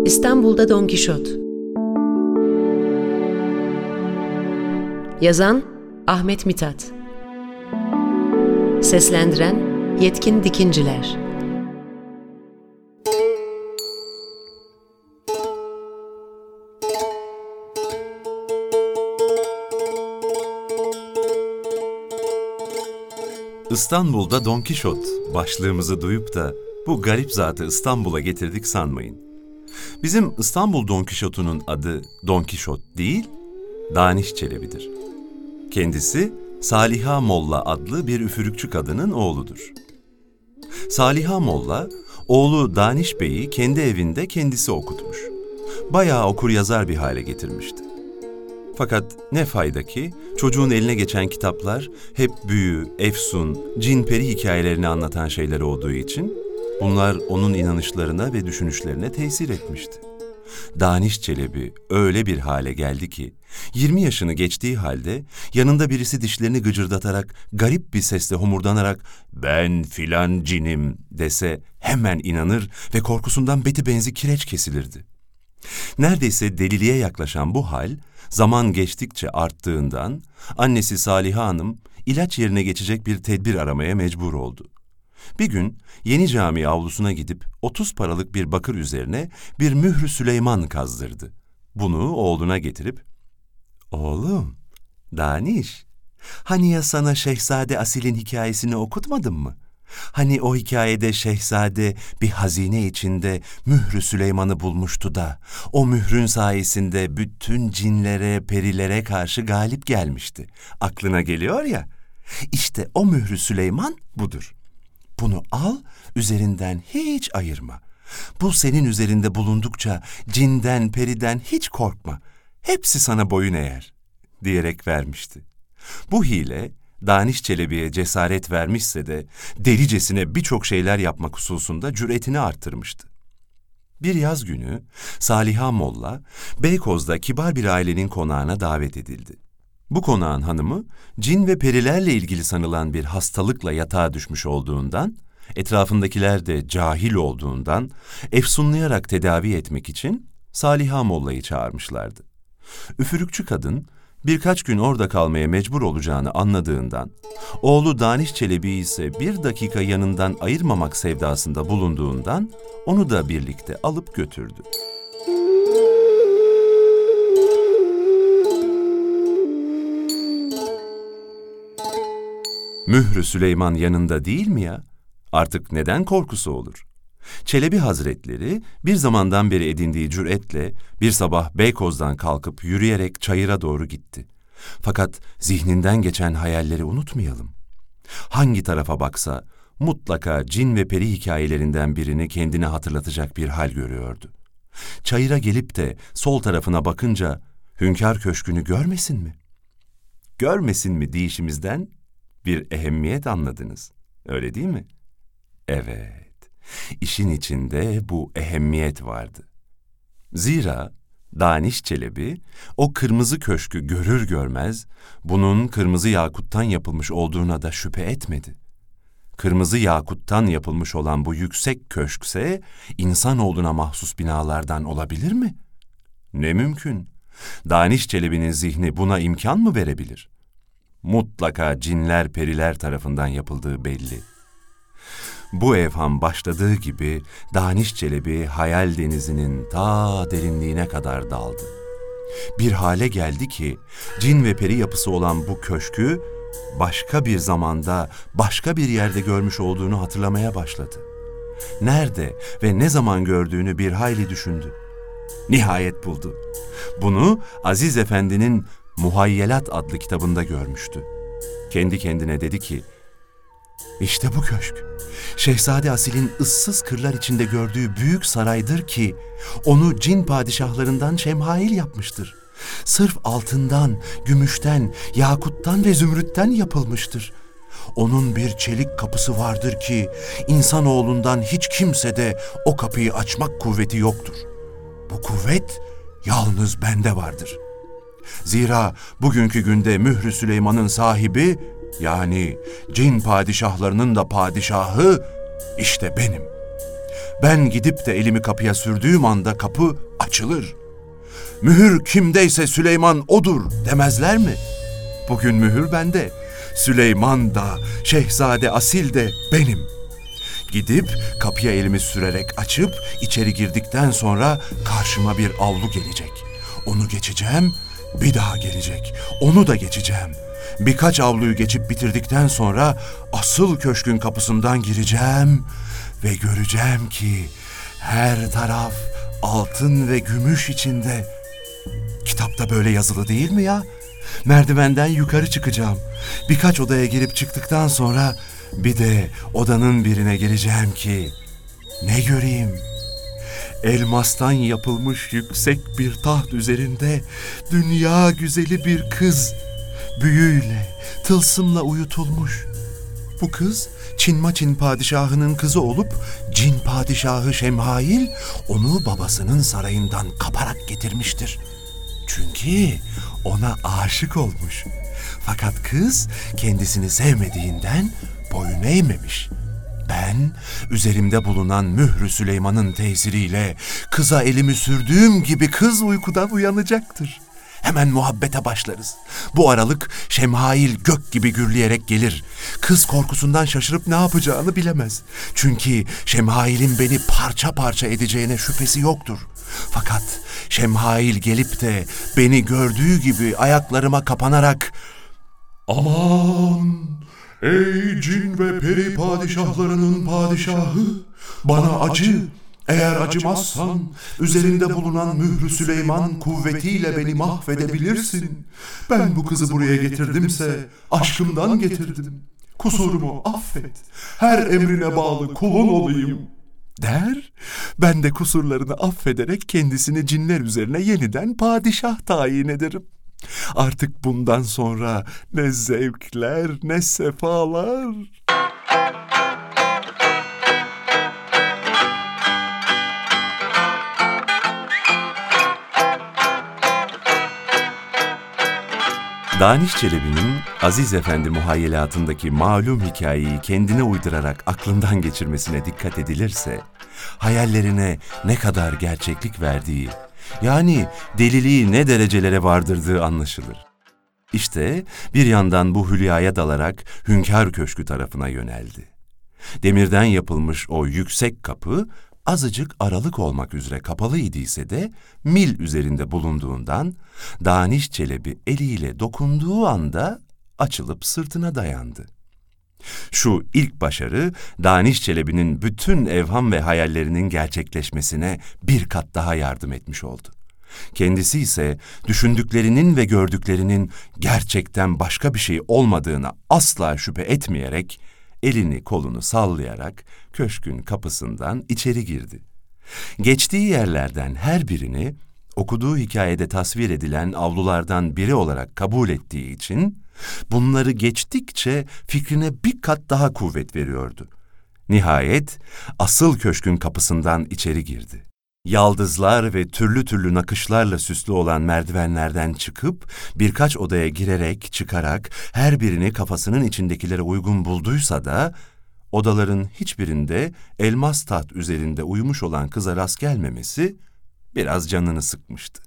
İstanbul'da Don Kişot. Yazan Ahmet Mithat. Seslendiren Yetkin Dikinciler. İstanbul'da Don Kişot başlığımızı duyup da bu garip zatı İstanbul'a getirdik sanmayın. Bizim İstanbul Don Kişot'unun adı Don Kişot değil, Daniş Çelebi'dir. Kendisi Saliha Molla adlı bir üfürükçü kadının oğludur. Saliha Molla, oğlu Daniş Bey'i kendi evinde kendisi okutmuş. Bayağı okur yazar bir hale getirmişti. Fakat ne fayda ki çocuğun eline geçen kitaplar hep büyü, efsun, cin peri hikayelerini anlatan şeyler olduğu için bunlar onun inanışlarına ve düşünüşlerine tesir etmişti. Daniş Çelebi öyle bir hale geldi ki 20 yaşını geçtiği halde yanında birisi dişlerini gıcırdatarak garip bir sesle homurdanarak "Ben filan cinim" dese hemen inanır ve korkusundan beti benzi kireç kesilirdi. Neredeyse deliliğe yaklaşan bu hal zaman geçtikçe arttığından annesi Saliha Hanım ilaç yerine geçecek bir tedbir aramaya mecbur oldu. Bir gün Yeni Cami avlusuna gidip 30 paralık bir bakır üzerine bir mührü Süleyman kazdırdı. Bunu oğluna getirip "Oğlum, Daniş, hani ya sana Şehzade Asil'in hikayesini okutmadım mı? Hani o hikayede şehzade bir hazine içinde mührü Süleyman'ı bulmuştu da o mührün sayesinde bütün cinlere, perilere karşı galip gelmişti. Aklına geliyor ya, işte o mührü Süleyman budur. Bunu al, üzerinden hiç ayırma. Bu senin üzerinde bulundukça cinden, periden hiç korkma. Hepsi sana boyun eğer," diyerek vermişti. Bu hile Daniş Çelebi'ye cesaret vermişse de delicesine birçok şeyler yapmak hususunda cüretini arttırmıştı. Bir yaz günü Saliha Molla, Beykoz'da kibar bir ailenin konağına davet edildi. Bu konağın hanımı, cin ve perilerle ilgili sanılan bir hastalıkla yatağa düşmüş olduğundan, etrafındakiler de cahil olduğundan, efsunlayarak tedavi etmek için Saliha Molla'yı çağırmışlardı. Üfürükçü kadın, birkaç gün orada kalmaya mecbur olacağını anladığından, oğlu Daniş Çelebi ise bir dakika yanından ayırmamak sevdasında bulunduğundan, onu da birlikte alıp götürdü. Mührü Süleyman yanında değil mi ya? Artık neden korkusu olur? Çelebi Hazretleri bir zamandan beri edindiği cüretle bir sabah Beykoz'dan kalkıp yürüyerek çayıra doğru gitti. Fakat zihninden geçen hayalleri unutmayalım. Hangi tarafa baksa mutlaka cin ve peri hikayelerinden birini kendine hatırlatacak bir hal görüyordu. Çayıra gelip de sol tarafına bakınca Hünkâr Köşkü'nü görmesin mi? Görmesin mi deyişimizden bir ehemmiyet anladınız, öyle değil mi? Evet, işin içinde bu ehemmiyet vardı. Zira Daniş Çelebi o kırmızı köşkü görür görmez bunun kırmızı yakuttan yapılmış olduğuna da şüphe etmedi. Kırmızı yakuttan yapılmış olan bu yüksek köşkse insanoğluna mahsus binalardan olabilir mi? Ne mümkün. Daniş Çelebi'nin zihni buna imkan mı verebilir? Mutlaka cinler, periler tarafından yapıldığı belli. Bu evham başladığı gibi Daniş Çelebi hayal denizinin ta derinliğine kadar daldı. Bir hale geldi ki cin ve peri yapısı olan bu köşkü başka bir zamanda, başka bir yerde görmüş olduğunu hatırlamaya başladı. Nerede ve ne zaman gördüğünü bir hayli düşündü. Nihayet buldu. Bunu Aziz Efendi'nin Muhayyelat adlı kitabında görmüştü. Kendi kendine dedi ki, "İşte bu köşk, Şehzade Asil'in ıssız kırlar içinde gördüğü büyük saraydır ki, onu cin padişahlarından şemhail yapmıştır. Sırf altından, gümüşten, yakuttan ve zümrütten yapılmıştır. Onun bir çelik kapısı vardır ki, insanoğlundan hiç kimsede o kapıyı açmak kuvveti yoktur. Bu kuvvet yalnız bende vardır. Zira bugünkü günde Mührü Süleyman'ın sahibi, yani cin padişahlarının da padişahı işte benim. Ben gidip de elimi kapıya sürdüğüm anda kapı açılır. Mühür kimdeyse Süleyman odur demezler mi? Bugün mühür bende. Süleyman da, Şehzade Asil de benim. Gidip kapıya elimi sürerek açıp içeri girdikten sonra karşıma bir avlu gelecek. Onu geçeceğim, bir daha gelecek. Onu da geçeceğim. Birkaç avluyu geçip bitirdikten sonra asıl köşkün kapısından gireceğim ve göreceğim ki her taraf altın ve gümüş içinde. Kitapta böyle yazılı değil mi ya? Merdivenden yukarı çıkacağım. Birkaç odaya girip çıktıktan sonra bir de odanın birine gireceğim ki ne göreyim? Elmastan yapılmış yüksek bir taht üzerinde dünya güzeli bir kız, büyüyle, tılsımla uyutulmuş. Bu kız Çinmaçin padişahının kızı olup Cin padişahı Şemhail onu babasının sarayından kaparak getirmiştir. Çünkü ona aşık olmuş. Fakat kız kendisini sevmediğinden boyun eğmemiş. Ben üzerimde bulunan mührü Süleyman'ın tesiriyle kıza elimi sürdüğüm gibi kız uykudan uyanacaktır. Hemen muhabbete başlarız. Bu aralık Şemhail gök gibi gürleyerek gelir. Kız korkusundan şaşırıp ne yapacağını bilemez. Çünkü Şemhail'in beni parça parça edeceğine şüphesi yoktur. Fakat Şemhail gelip de beni gördüğü gibi ayaklarıma kapanarak "Aman ey cin ve peri padişahlarının padişahı, bana acı. Eğer acımazsan üzerinde bulunan mührü Süleyman kuvvetiyle beni mahvedebilirsin. Ben bu kızı buraya getirdimse aşkımdan getirdim. Kusurumu affet. Her emrine bağlı kulun olayım." der. Ben de kusurlarını affederek kendisini cinler üzerine yeniden padişah tayin ederim. Artık bundan sonra ne zevkler ne sefalar. Daniş Çelebi'nin Aziz Efendi muhayyelatındaki malum hikayeyi kendine uydurarak aklından geçirmesine dikkat edilirse, hayallerine ne kadar gerçeklik verdiği, yani deliliği ne derecelere vardırdığı anlaşılır. İşte bir yandan bu hülyaya dalarak Hünkâr Köşkü tarafına yöneldi. Demirden yapılmış o yüksek kapı, azıcık aralık olmak üzere kapalı idiyse de mil üzerinde bulunduğundan Daniş Çelebi eliyle dokunduğu anda açılıp sırtına dayandı. Şu ilk başarı Daniş Çelebi'nin bütün evham ve hayallerinin gerçekleşmesine bir kat daha yardım etmiş oldu. Kendisi ise düşündüklerinin ve gördüklerinin gerçekten başka bir şey olmadığına asla şüphe etmeyerek elini kolunu sallayarak köşkün kapısından içeri girdi. Geçtiği yerlerden her birini okuduğu hikayede tasvir edilen avlulardan biri olarak kabul ettiği için bunları geçtikçe fikrine bir kat daha kuvvet veriyordu. Nihayet asıl köşkün kapısından içeri girdi. Yaldızlar ve türlü türlü nakışlarla süslü olan merdivenlerden çıkıp birkaç odaya girerek çıkarak her birini kafasının içindekilere uygun bulduysa da odaların hiçbirinde elmas taht üzerinde uyumuş olan kıza rast gelmemesi biraz canını sıkmıştı.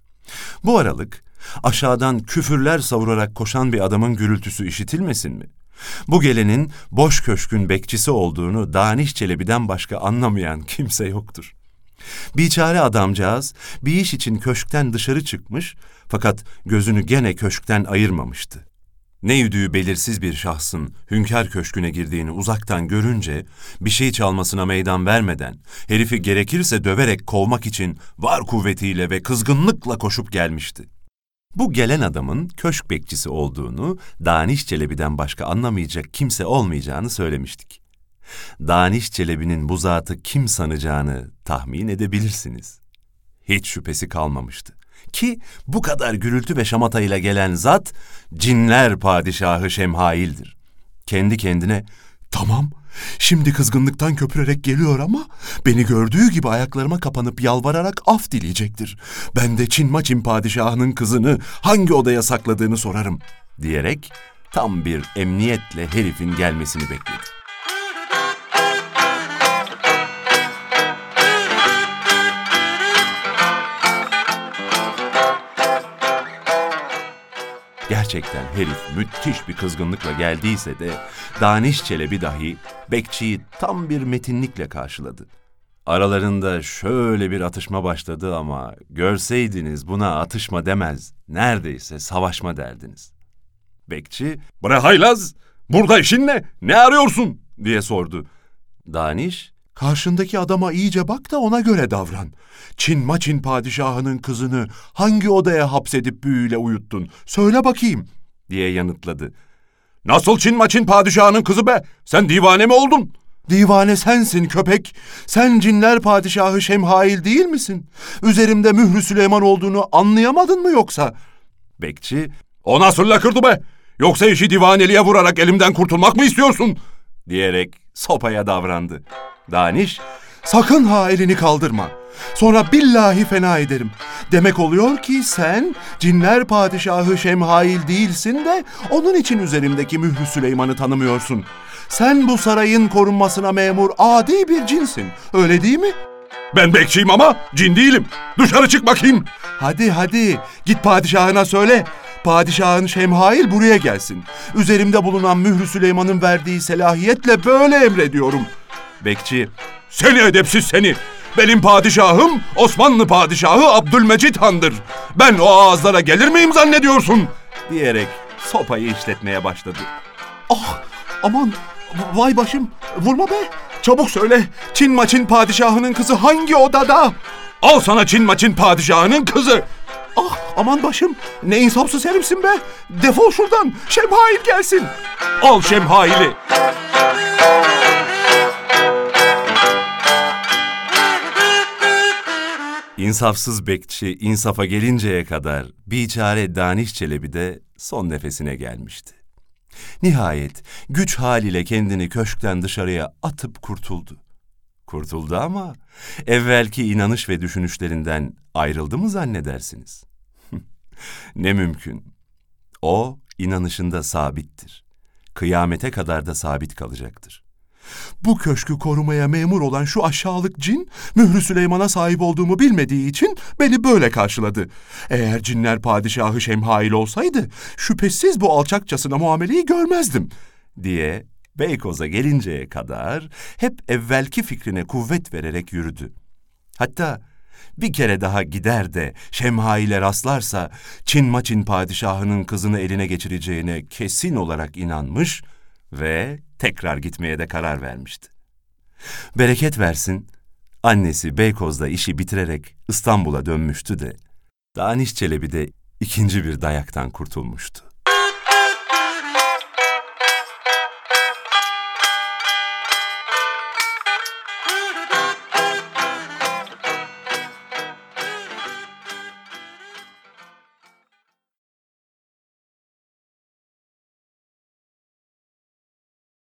Bu aralık aşağıdan küfürler savurarak koşan bir adamın gürültüsü işitilmesin mi? Bu gelenin boş köşkün bekçisi olduğunu Daniş Çelebi'den başka anlamayan kimse yoktur. Biçare adamcağız bir iş için köşkten dışarı çıkmış fakat gözünü gene köşkten ayırmamıştı. Ne yüdüğü belirsiz bir şahsın Hünkâr Köşkü'ne girdiğini uzaktan görünce bir şey çalmasına meydan vermeden herifi gerekirse döverek kovmak için var kuvvetiyle ve kızgınlıkla koşup gelmişti. Bu gelen adamın köşk bekçisi olduğunu Daniş Çelebi'den başka anlamayacak kimse olmayacağını söylemiştik. Daniş Çelebi'nin bu zatı kim sanacağını tahmin edebilirsiniz. Hiç şüphesi kalmamıştı. Ki bu kadar gürültü ve şamatayla gelen zat cinler padişahı Şemhail'dir. Kendi kendine "Tamam, şimdi kızgınlıktan köpürerek geliyor ama beni gördüğü gibi ayaklarıma kapanıp yalvararak af dileyecektir. Ben de Çinmaçin padişahının kızını hangi odaya sakladığını sorarım," diyerek tam bir emniyetle herifin gelmesini bekledi. Gerçekten herif müthiş bir kızgınlıkla geldiyse de Daniş Çelebi dahi bekçiyi tam bir metinlikle karşıladı. Aralarında şöyle bir atışma başladı ama görseydiniz buna atışma demez, neredeyse savaşma derdiniz. Bekçi, "Bre haylaz, burada işin ne? Ne arıyorsun?" diye sordu. Daniş, Karşındaki adama iyice bak da ona göre davran. Çin Maçin padişahının kızını hangi odaya hapsedip büyüyle uyuttun? Söyle bakayım, diye yanıtladı. Nasıl Çin Maçin padişahının kızı be? Sen divane mi oldun? Divane sensin köpek. Sen cinler padişahı Şemhail değil misin? Üzerimde mührü Süleyman olduğunu anlayamadın mı yoksa? Bekçi, O nasıl lakırdı be? Yoksa işi divaneliğe vurarak elimden kurtulmak mı istiyorsun? diyerek sopaya davrandı. Daniş, Sakın ha elini kaldırma. Sonra billahi fena ederim. Demek oluyor ki sen cinler padişahı Şemhail değilsin de onun için üzerimdeki mührü Süleyman'ı tanımıyorsun. Sen bu sarayın korunmasına memur adi bir cinsin. Öyle değil mi? Ben bekçiyim ama cin değilim. Dışarı çık bakayım. Hadi git padişahına söyle. Padişahın Şemhail buraya gelsin. Üzerimde bulunan mührü Süleyman'ın verdiği selahiyetle böyle emrediyorum. bekçi, Seni edepsiz seni! Benim padişahım Osmanlı padişahı Abdülmecit Han'dır. Ben o ağızlara gelir miyim zannediyorsun? diyerek sopayı işletmeye başladı. Ah aman vay başım vurma be. Çabuk söyle Çin Maçin padişahının kızı hangi odada? Al sana Çin Maçin padişahının kızı. Ah aman başım ne insafsız herifsin be. Defol şuradan Şemhail gelsin. Al Şemhail'i. İnsafsız bekçi insafa gelinceye kadar biçare Daniş Çelebi de son nefesine gelmişti. Nihayet güç haliyle kendini köşkten dışarıya atıp kurtuldu. Kurtuldu ama evvelki inanış ve düşünüşlerinden ayrıldı mı zannedersiniz? Ne mümkün. O inanışında sabittir. Kıyamete kadar da sabit kalacaktır. Bu köşkü korumaya memur olan şu aşağılık cin, mührü Süleyman'a sahip olduğumu bilmediği için beni böyle karşıladı. Eğer cinler padişahı Şemhail olsaydı, şüphesiz bu alçakçasına muameleyi görmezdim, diye Beykoz'a gelinceye kadar hep evvelki fikrine kuvvet vererek yürüdü. Hatta bir kere daha gider de Şemhail'e rastlarsa Çin Maçin padişahının kızını eline geçireceğine kesin olarak inanmış ve tekrar gitmeye de karar vermişti. Bereket versin, annesi Beykoz'da işi bitirerek İstanbul'a dönmüştü de Daniş Çelebi de ikinci bir dayaktan kurtulmuştu.